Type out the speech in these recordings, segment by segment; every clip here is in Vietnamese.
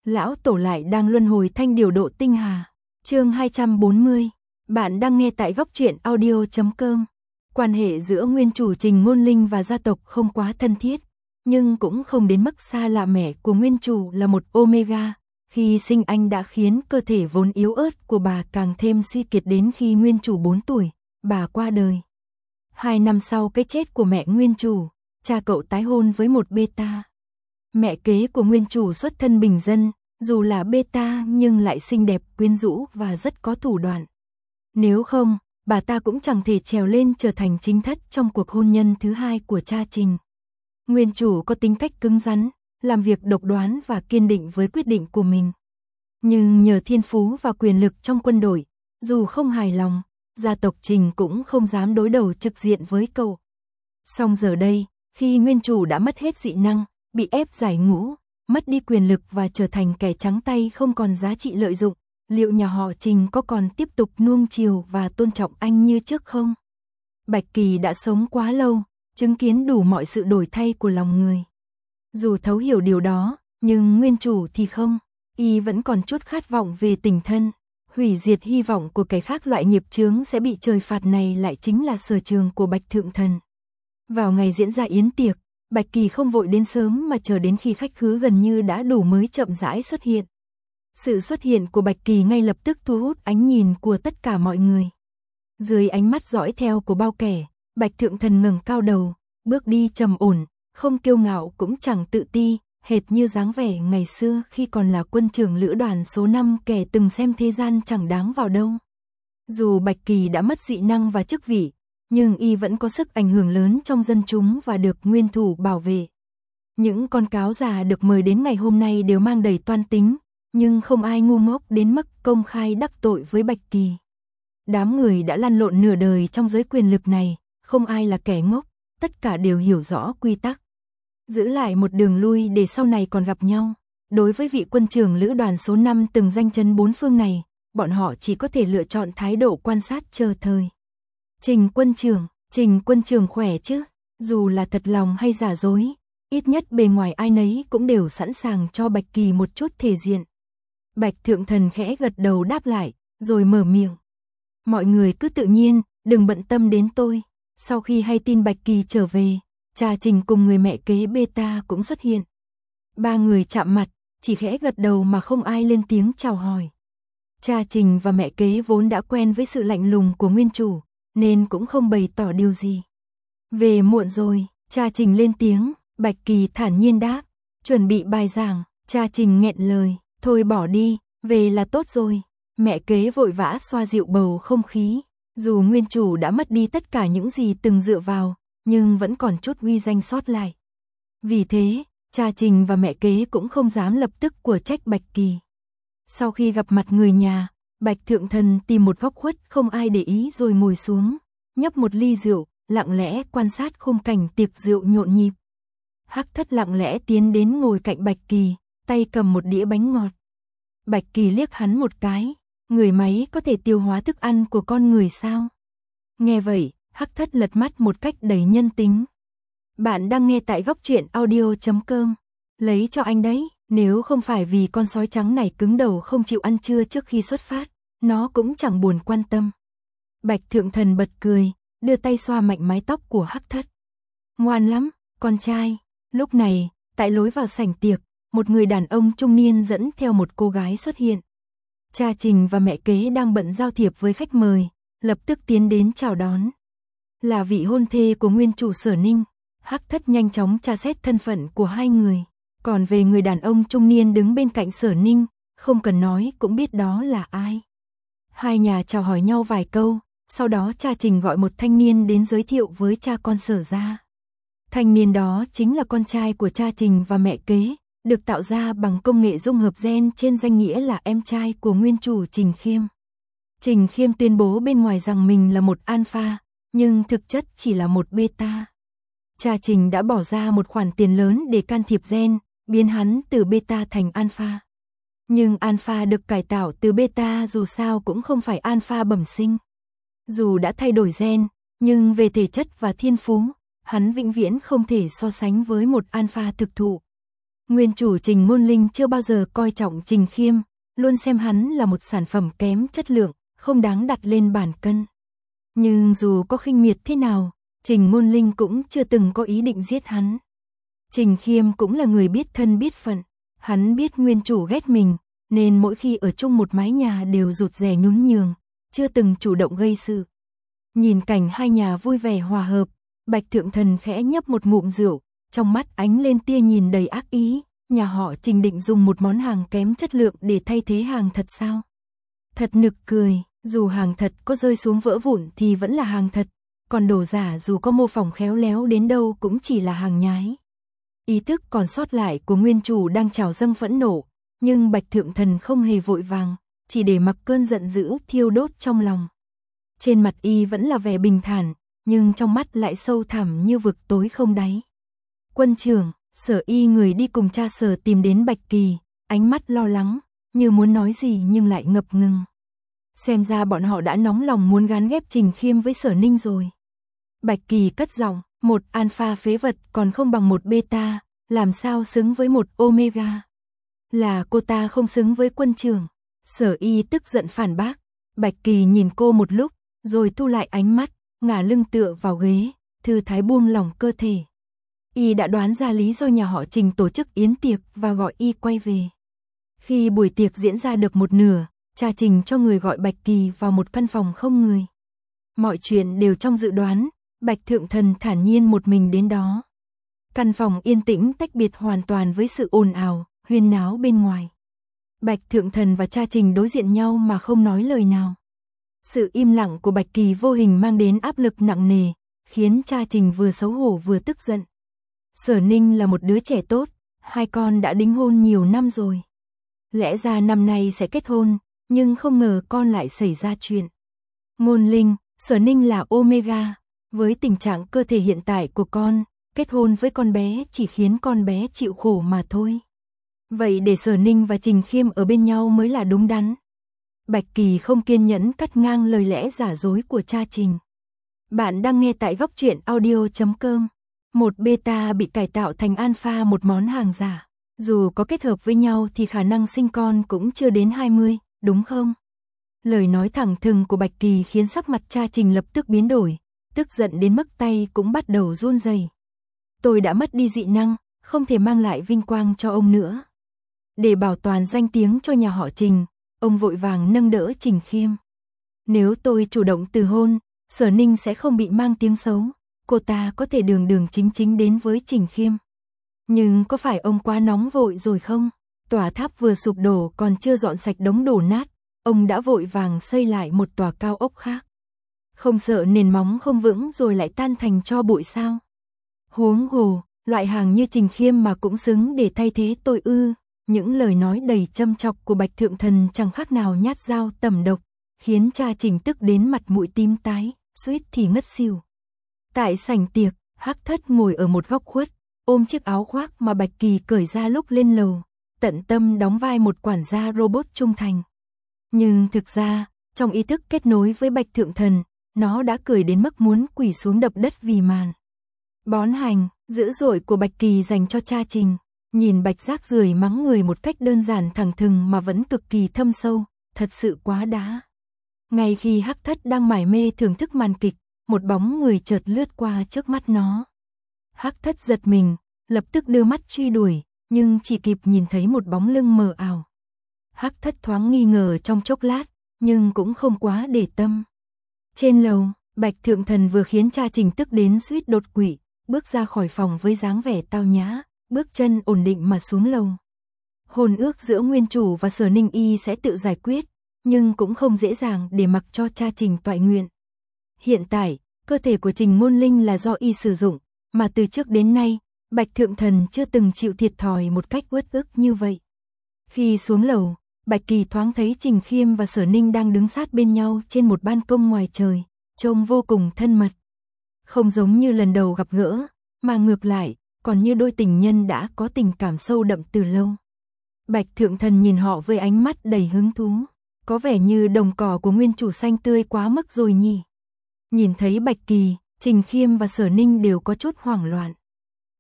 Lão tổ lại đang luân hồi thanh điều độ tinh hà. Chương 240. Bạn đang nghe tại góc truyện audio.com. Quan hệ giữa nguyên chủ Trình Ngôn Linh và gia tộc không quá thân thiết, nhưng cũng không đến mức xa lạ. Mẹ của nguyên chủ là một Omega, khi sinh anh đã khiến cơ thể vốn yếu ớt của bà càng thêm suy kiệt. Đến khi nguyên chủ 4 tuổi, bà qua đời. 2 năm sau cái chết của mẹ nguyên chủ, cha cậu tái hôn với một beta. Mẹ kế của nguyên chủ xuất thân bình dân, dù là beta nhưng lại xinh đẹp, quyến rũ và rất có thủ đoạn. Nếu không, bà ta cũng chẳng thể trèo lên trở thành chính thất trong cuộc hôn nhân thứ hai của cha Trình. Nguyên chủ có tính cách cứng rắn, làm việc độc đoán và kiên định với quyết định của mình. Nhưng nhờ thiên phú và quyền lực trong quân đội, dù không hài lòng, gia tộc Trình cũng không dám đối đầu trực diện với cậu. Song giờ đây, khi nguyên chủ đã mất hết dị năng, bị ép giải ngũ, mất đi quyền lực và trở thành kẻ trắng tay không còn giá trị lợi dụng, liệu nhà họ Trình có còn tiếp tục nuông chiều và tôn trọng anh như trước không? Bạch Kỳ đã sống quá lâu, chứng kiến đủ mọi sự đổi thay của lòng người. Dù thấu hiểu điều đó, nhưng nguyên chủ thì không, y vẫn còn chút khát vọng về tình thân. Hủy diệt hy vọng của kẻ khác, loại nghiệp chướng sẽ bị trời phạt này lại chính là sở trường của Bạch Thượng Thần. Vào ngày diễn ra yến tiệc, Bạch Kỳ không vội đến sớm mà chờ đến khi khách khứa gần như đã đủ mới chậm rãi xuất hiện. Sự xuất hiện của Bạch Kỳ ngay lập tức thu hút ánh nhìn của tất cả mọi người. Dưới ánh mắt dõi theo của bao kẻ, Bạch Thượng Thần ngẩng cao đầu, bước đi trầm ổn, không kiêu ngạo cũng chẳng tự ti, hệt như dáng vẻ ngày xưa khi còn là quân trưởng lữ đoàn số 5, kẻ từng xem thế gian chẳng đáng vào đâu. Dù Bạch Kỳ đã mất dị năng và chức vị, nhưng y vẫn có sức ảnh hưởng lớn trong dân chúng và được nguyên thủ bảo vệ. Những con cáo già được mời đến ngày hôm nay đều mang đầy toan tính, nhưng không ai ngu ngốc đến mức công khai đắc tội với Bạch Kỳ. Đám người đã lăn lộn nửa đời trong giới quyền lực này, không ai là kẻ ngốc, tất cả đều hiểu rõ quy tắc. Giữ lại một đường lui để sau này còn gặp nhau. Đối với vị quân trưởng lữ đoàn số 5 từng danh chấn bốn phương này, bọn họ chỉ có thể lựa chọn thái độ quan sát chờ thời. Trình quân trưởng khỏe chứ? Dù là thật lòng hay giả dối, ít nhất bề ngoài ai nấy cũng đều sẵn sàng cho Bạch Kỳ một chút thể diện. Bạch Thượng Thần khẽ gật đầu đáp lại, rồi mở miệng. Mọi người cứ tự nhiên, đừng bận tâm đến tôi. Sau khi hay tin Bạch Kỳ trở về, cha Trình cùng người mẹ kế beta cũng xuất hiện. Ba người chạm mặt, chỉ khẽ gật đầu mà không ai lên tiếng chào hỏi. Cha Trình và mẹ kế vốn đã quen với sự lạnh lùng của nguyên chủ, nên cũng không bày tỏ điều gì. Về muộn rồi, cha Trình lên tiếng. Bạch Kỳ thản nhiên đáp, chuẩn bị bài giảng. Cha Trình nghẹn lời, thôi bỏ đi, về là tốt rồi. Mẹ kế vội vã xoa dịu bầu không khí. Dù nguyên chủ đã mất đi tất cả những gì từng dựa vào, nhưng vẫn còn chút uy danh sót lại. Vì thế, cha Trình và mẹ kế cũng không dám lập tức của trách Bạch Kỳ. Sau khi gặp mặt người nhà, Bạch Thượng Thần tìm một góc khuất không ai để ý rồi ngồi xuống, nhấp một ly rượu, lặng lẽ quan sát khung cảnh tiệc rượu nhộn nhịp. Hắc Thất lặng lẽ tiến đến ngồi cạnh Bạch Kỳ, tay cầm một đĩa bánh ngọt. Bạch Kỳ liếc hắn một cái, người máy có thể tiêu hóa thức ăn của con người sao? Nghe vậy, Hắc Thất lật mắt một cách đầy nhân tính. Bạn đang nghe tại góc truyện audio.com. Lấy cho anh đấy, nếu không phải vì con sói trắng này cứng đầu không chịu ăn trưa trước khi xuất phát, nó cũng chẳng buồn quan tâm. Bạch Thượng Thần bật cười, đưa tay xoa mạnh mái tóc của Hắc Thất. Ngoan lắm, con trai. Lúc này, tại lối vào sảnh tiệc, một người đàn ông trung niên dẫn theo một cô gái xuất hiện. Cha Trình và mẹ kế đang bận giao thiệp với khách mời, lập tức tiến đến chào đón. Là vị hôn thê của nguyên chủ Sở Ninh. Hắc Thất nhanh chóng tra xét thân phận của hai người. Còn về người đàn ông trung niên đứng bên cạnh Sở Ninh, không cần nói cũng biết đó là ai. Hai nhà chào hỏi nhau vài câu, sau đó cha Trình gọi một thanh niên đến giới thiệu với cha con Sở gia. Thanh niên đó chính là con trai của cha Trình và mẹ kế, được tạo ra bằng công nghệ dung hợp gen, trên danh nghĩa là em trai của nguyên chủ Trình Khiêm. Trình Khiêm tuyên bố bên ngoài rằng mình là một alpha, nhưng thực chất chỉ là một beta. Cha Trình đã bỏ ra một khoản tiền lớn để can thiệp gen, biến hắn từ beta thành alpha. Nhưng alpha được cải tạo từ beta dù sao cũng không phải alpha bẩm sinh. Dù đã thay đổi gen, nhưng về thể chất và thiên phú, hắn vĩnh viễn không thể so sánh với một alpha thực thụ. Nguyên chủ Trình Ngôn Linh chưa bao giờ coi trọng Trình Khiêm, luôn xem hắn là một sản phẩm kém chất lượng, không đáng đặt lên bàn cân. Nhưng dù có khinh miệt thế nào, Trình Ngôn Linh cũng chưa từng có ý định giết hắn. Trình Khiêm cũng là người biết thân biết phận, hắn biết nguyên chủ ghét mình, nên mỗi khi ở chung một mái nhà đều rụt rè nhún nhường, chưa từng chủ động gây sự. Nhìn cảnh hai nhà vui vẻ hòa hợp, Bạch Thượng Thần khẽ nhấp một ngụm rượu, trong mắt ánh lên tia nhìn đầy ác ý, nhà họ Trình định dùng một món hàng kém chất lượng để thay thế hàng thật sao? Thật nực cười, dù hàng thật có rơi xuống vỡ vụn thì vẫn là hàng thật, còn đồ giả dù có mô phỏng khéo léo đến đâu cũng chỉ là hàng nhái. Ý thức còn sót lại của nguyên chủ đang trào dâng phẫn nộ, nhưng Bạch Thượng Thần không hề vội vàng, chỉ để mặc cơn giận dữ thiêu đốt trong lòng. Trên mặt y vẫn là vẻ bình thản, nhưng trong mắt lại sâu thẳm như vực tối không đáy. Quân trưởng, Sở Y người đi cùng cha Sở tìm đến Bạch Kỳ, ánh mắt lo lắng, như muốn nói gì nhưng lại ngập ngừng. Xem ra bọn họ đã nóng lòng muốn gán ghép Trình Khiêm với Sở Ninh rồi. Bạch Kỳ cất giọng, một alpha phế vật còn không bằng một beta, làm sao xứng với một omega. Là cô ta không xứng với quân trưởng. Sở Y tức giận phản bác. Bạch Kỳ nhìn cô một lúc, rồi thu lại ánh mắt, ngả lưng tựa vào ghế, thư thái buông lỏng cơ thể. Y đã đoán ra lý do nhà họ Trình tổ chức yến tiệc và gọi y quay về. Khi buổi tiệc diễn ra được một nửa, cha Trình cho người gọi Bạch Kỳ vào một căn phòng không người. Mọi chuyện đều trong dự đoán, Bạch Thượng Thần thản nhiên một mình đến đó. Căn phòng yên tĩnh tách biệt hoàn toàn với sự ồn ào, huyên náo bên ngoài. Bạch Thượng Thần và cha Trình đối diện nhau mà không nói lời nào. Sự im lặng của Bạch Kỳ vô hình mang đến áp lực nặng nề, khiến cha Trình vừa xấu hổ vừa tức giận. Sở Ninh là một đứa trẻ tốt, hai con đã đính hôn nhiều năm rồi. Lẽ ra năm nay sẽ kết hôn, nhưng không ngờ con lại xảy ra chuyện. Ngôn Linh, Sở Ninh là omega, với tình trạng cơ thể hiện tại của con, kết hôn với con bé chỉ khiến con bé chịu khổ mà thôi. Vậy để Sở Ninh và Trình Khiêm ở bên nhau mới là đúng đắn. Bạch Kỳ không kiên nhẫn cắt ngang lời lẽ giả dối của cha Trình. Bạn đang nghe tại góc truyện audio.com. Một beta bị cải tạo thành alpha, một món hàng giả. Dù có kết hợp với nhau thì khả năng sinh con cũng chưa đến 20, đúng không? Lời nói thẳng thừng của Bạch Kỳ khiến sắc mặt cha Trình lập tức biến đổi, tức giận đến mức tay cũng bắt đầu run rẩy. Tôi đã mất đi dị năng, không thể mang lại vinh quang cho ông nữa. Để bảo toàn danh tiếng cho nhà họ Trình, ông vội vàng nâng đỡ Trình Khiêm. Nếu tôi chủ động từ hôn, Sở Ninh sẽ không bị mang tiếng xấu, cô ta có thể đường đường chính chính đến với Trình Khiêm. Nhưng có phải ông quá nóng vội rồi không? Tòa tháp vừa sụp đổ còn chưa dọn sạch đống đổ nát, ông đã vội vàng xây lại một tòa cao ốc khác. Không sợ nền móng không vững rồi lại tan thành tro bụi sao? Huống hồ, loại hàng như Trình Khiêm mà cũng xứng để thay thế tôi ư? Những lời nói đầy châm chọc của Bạch Thượng Thần chẳng khác nào nhát dao tẩm độc, khiến cha Trình tức đến mặt mũi tím tái, suýt thì ngất xỉu. Tại sảnh tiệc, Hắc Thất ngồi ở một góc khuất, ôm chiếc áo khoác mà Bạch Kỳ cởi ra lúc lên lầu, tận tâm đóng vai một quản gia robot trung thành. Nhưng thực ra, trong ý thức kết nối với Bạch Thượng Thần, nó đã cười đến mức muốn quỳ xuống đập đất vì màn bón hành dữ dội của Bạch Kỳ dành cho cha Trình. Nhìn Bạch rác rưởi mắng người một cách đơn giản thẳng thừng mà vẫn cực kỳ thâm sâu, thật sự quá đá. Ngay khi Hắc Thất đang mải mê thưởng thức màn kịch, một bóng người chợt lướt qua trước mắt nó. Hắc Thất giật mình, lập tức đưa mắt truy đuổi, nhưng chỉ kịp nhìn thấy một bóng lưng mờ ảo. Hắc Thất thoáng nghi ngờ trong chốc lát, nhưng cũng không quá để tâm. Trên lầu, Bạch Thượng Thần vừa khiến cha Trình tức đến suýt đột quỵ, bước ra khỏi phòng với dáng vẻ tao nhã, bước chân ổn định mà xuống lầu. Hôn ước giữa nguyên chủ và Sở Ninh y sẽ tự giải quyết, nhưng cũng không dễ dàng để mặc cho cha Trình toại nguyện. Hiện tại, cơ thể của Trình Ngôn Linh là do y sử dụng, mà từ trước đến nay, Bạch Thượng Thần chưa từng chịu thiệt thòi một cách uất ức như vậy. Khi xuống lầu, Bạch Kỳ thoáng thấy Trình Khiêm và Sở Ninh đang đứng sát bên nhau trên một ban công ngoài trời, trông vô cùng thân mật. Không giống như lần đầu gặp gỡ, mà ngược lại, còn như đôi tình nhân đã có tình cảm sâu đậm từ lâu. Bạch Thượng Thần nhìn họ với ánh mắt đầy hứng thú, có vẻ như đồng cỏ của nguyên chủ xanh tươi quá mức rồi nhỉ. Nhìn thấy Bạch Kỳ, Trình Khiêm và Sở Ninh đều có chút hoảng loạn.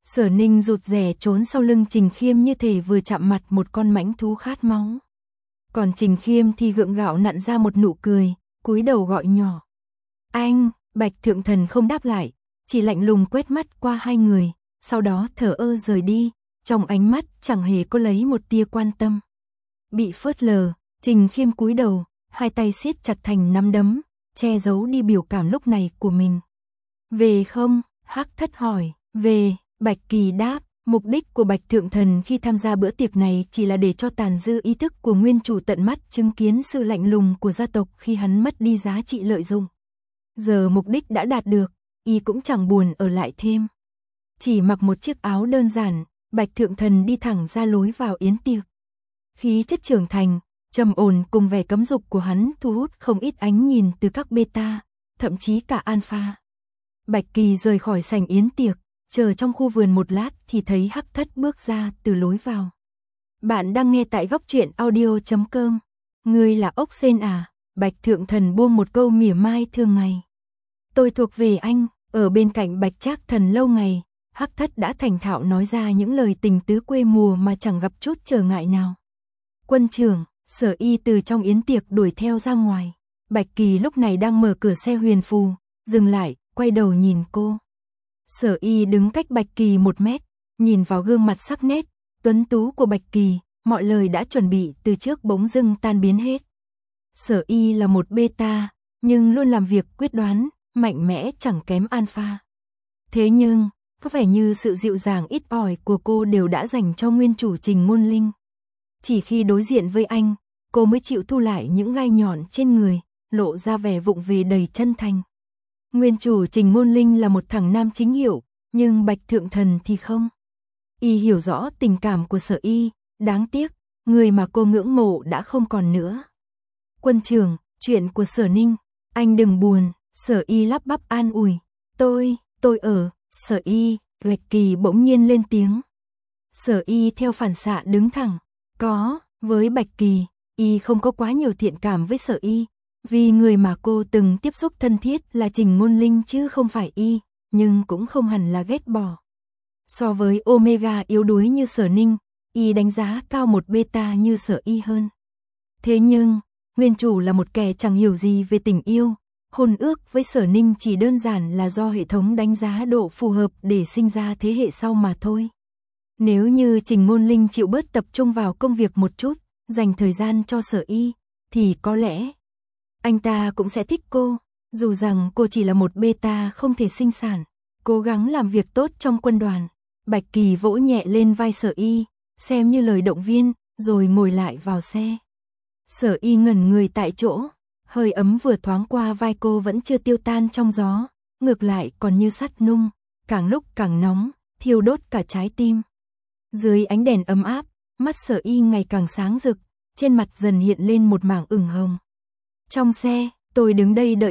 Sở Ninh rụt rè trốn sau lưng Trình Khiêm như thể vừa chạm mặt một con mãnh thú khát máu. Còn Trình Khiêm thì gượng gạo nặn ra một nụ cười, cúi đầu gọi nhỏ. Anh, Bạch Thượng Thần không đáp lại, chỉ lạnh lùng quét mắt qua hai người, sau đó thở ơ rời đi, trong ánh mắt chẳng hề có lấy một tia quan tâm. Bị phớt lờ, Trình Khiêm cúi đầu, hai tay siết chặt thành nắm đấm, che giấu đi biểu cảm lúc này của mình. Về không? Hắc Thất hỏi. Về, Bạch Kỳ đáp. Mục đích của Bạch Thượng Thần khi tham gia bữa tiệc này chỉ là để cho tàn dư ý thức của nguyên chủ tận mắt chứng kiến sự lạnh lùng của gia tộc khi hắn mất đi giá trị lợi dụng. Giờ mục đích đã đạt được, y cũng chẳng buồn ở lại thêm. Chỉ mặc một chiếc áo đơn giản, Bạch Thượng Thần đi thẳng ra lối vào yến tiệc. Khí chất trưởng thành, trầm ổn cùng vẻ cấm dục của hắn thu hút không ít ánh nhìn từ các beta, thậm chí cả alpha. Bạch Kỳ rời khỏi sảnh yến tiệc, chờ trong khu vườn một lát thì thấy Hắc Thất bước ra từ lối vào. Bạn đang nghe tại góc truyện audio.com. Ngươi là ốc sên à? Bạch Thượng Thần buông một câu mỉa mai thường ngày. Tôi thuộc về anh, ở bên cạnh Bạch Trác Thần lâu ngày, Hắc Thất đã thành thạo nói ra những lời tình tứ quê mùa mà chẳng gặp chút trở ngại nào. Quân trưởng, Sở Y từ trong yến tiệc đuổi theo ra ngoài. Bạch Kỳ lúc này đang mở cửa xe huyền phù, dừng lại, quay đầu nhìn cô. Sở Y đứng cách Bạch Kỳ 1 mét, nhìn vào gương mặt sắc nét, tuấn tú của Bạch Kỳ, mọi lời đã chuẩn bị từ trước bỗng dưng tan biến hết. Sở Y là một beta, nhưng luôn làm việc quyết đoán, mạnh mẽ chẳng kém alpha. Thế nhưng, có vẻ như sự dịu dàng ít ỏi của cô đều đã dành cho nguyên chủ Trình Ngôn Linh. Chỉ khi đối diện với anh, cô mới chịu thu lại những gai nhọn trên người, lộ ra vẻ vụng về đầy chân thành. Nguyên chủ Trình Ngôn Linh là một thằng nam chính hiệu, nhưng Bạch Thượng Thần thì không. Y hiểu rõ tình cảm của Sở Y, đáng tiếc, người mà cô ngưỡng mộ đã không còn nữa. Quân trưởng, chuyện của Sở Ninh, anh đừng buồn, Sở Y lắp bắp an ủi. Tôi ở, Sở Y, Bạch Kỳ bỗng nhiên lên tiếng. Sở Y theo phản xạ đứng thẳng. Với Bạch Kỳ, Y không có quá nhiều thiện cảm với Sở Y, vì người mà cô từng tiếp xúc thân thiết là Trình Ngôn Linh chứ không phải Y, nhưng cũng không hẳn là ghét bỏ. So với Omega yếu đuối như Sở Ninh, Y đánh giá cao một beta như Sở Y hơn. Thế nhưng, nguyên chủ là một kẻ chẳng hiểu gì về tình yêu, hôn ước với Sở Ninh chỉ đơn giản là do hệ thống đánh giá độ phù hợp để sinh ra thế hệ sau mà thôi. Nếu như Trình Ngôn Linh chịu bớt tập trung vào công việc một chút, dành thời gian cho Sở Y, thì có lẽ anh ta cũng sẽ thích cô, dù rằng cô chỉ là một beta không thể sinh sản, cố gắng làm việc tốt trong quân đoàn. Bạch Kỳ vỗ nhẹ lên vai Sở Y, xem như lời động viên, rồi ngồi lại vào xe. Sở Y ngẩn người tại chỗ, hơi ấm vừa thoáng qua vai cô vẫn chưa tiêu tan trong gió, ngược lại còn như sắt nung, càng lúc càng nóng, thiêu đốt cả trái tim. Dưới ánh đèn ấm áp, mắt Sở Y ngày càng sáng rực, trên mặt dần hiện lên một mảng ửng hồng. Trong xe, tôi đứng đây đợi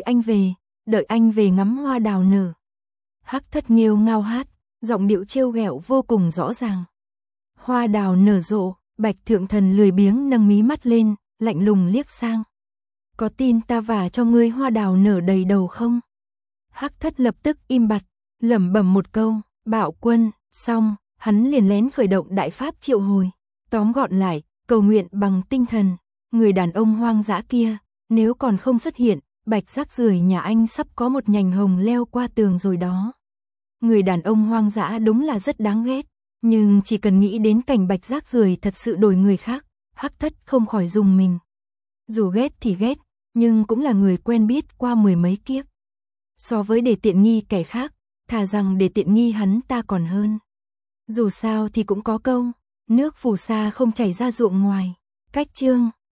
anh về ngắm hoa đào nở. Hắc Thất nghêu ngao hát, giọng điệu trêu ghẹo vô cùng rõ ràng. Hoa đào nở rộ, Bạch Thượng Thần lười biếng nâng mí mắt lên, lạnh lùng liếc sang. Có tin ta vả cho ngươi hoa đào nở đầy đầu không? Hắc Thất lập tức im bặt, lẩm bẩm một câu, bạo quân, xong, hắn liền lén khởi động đại pháp triệu hồi. Tóm gọn lại, cầu nguyện bằng tinh thần, người đàn ông hoang dã kia, nếu còn không xuất hiện, Bạch rác rưởi nhà anh sắp có một nhành hồng leo qua tường rồi đó. Người đàn ông hoang dã đúng là rất đáng ghét, nhưng chỉ cần nghĩ đến cảnh Bạch rác rưởi thật sự đổi người khác, Hắc Thất không khỏi rùng mình. Dù ghét thì ghét, nhưng cũng là người quen biết qua 10 mấy kiếp. So với để tiện nghi kẻ khác, thà rằng để tiện nghi hắn ta còn hơn. Dù sao thì cũng có câu, nước phù sa không chảy ra ruộng ngoài. Cách chương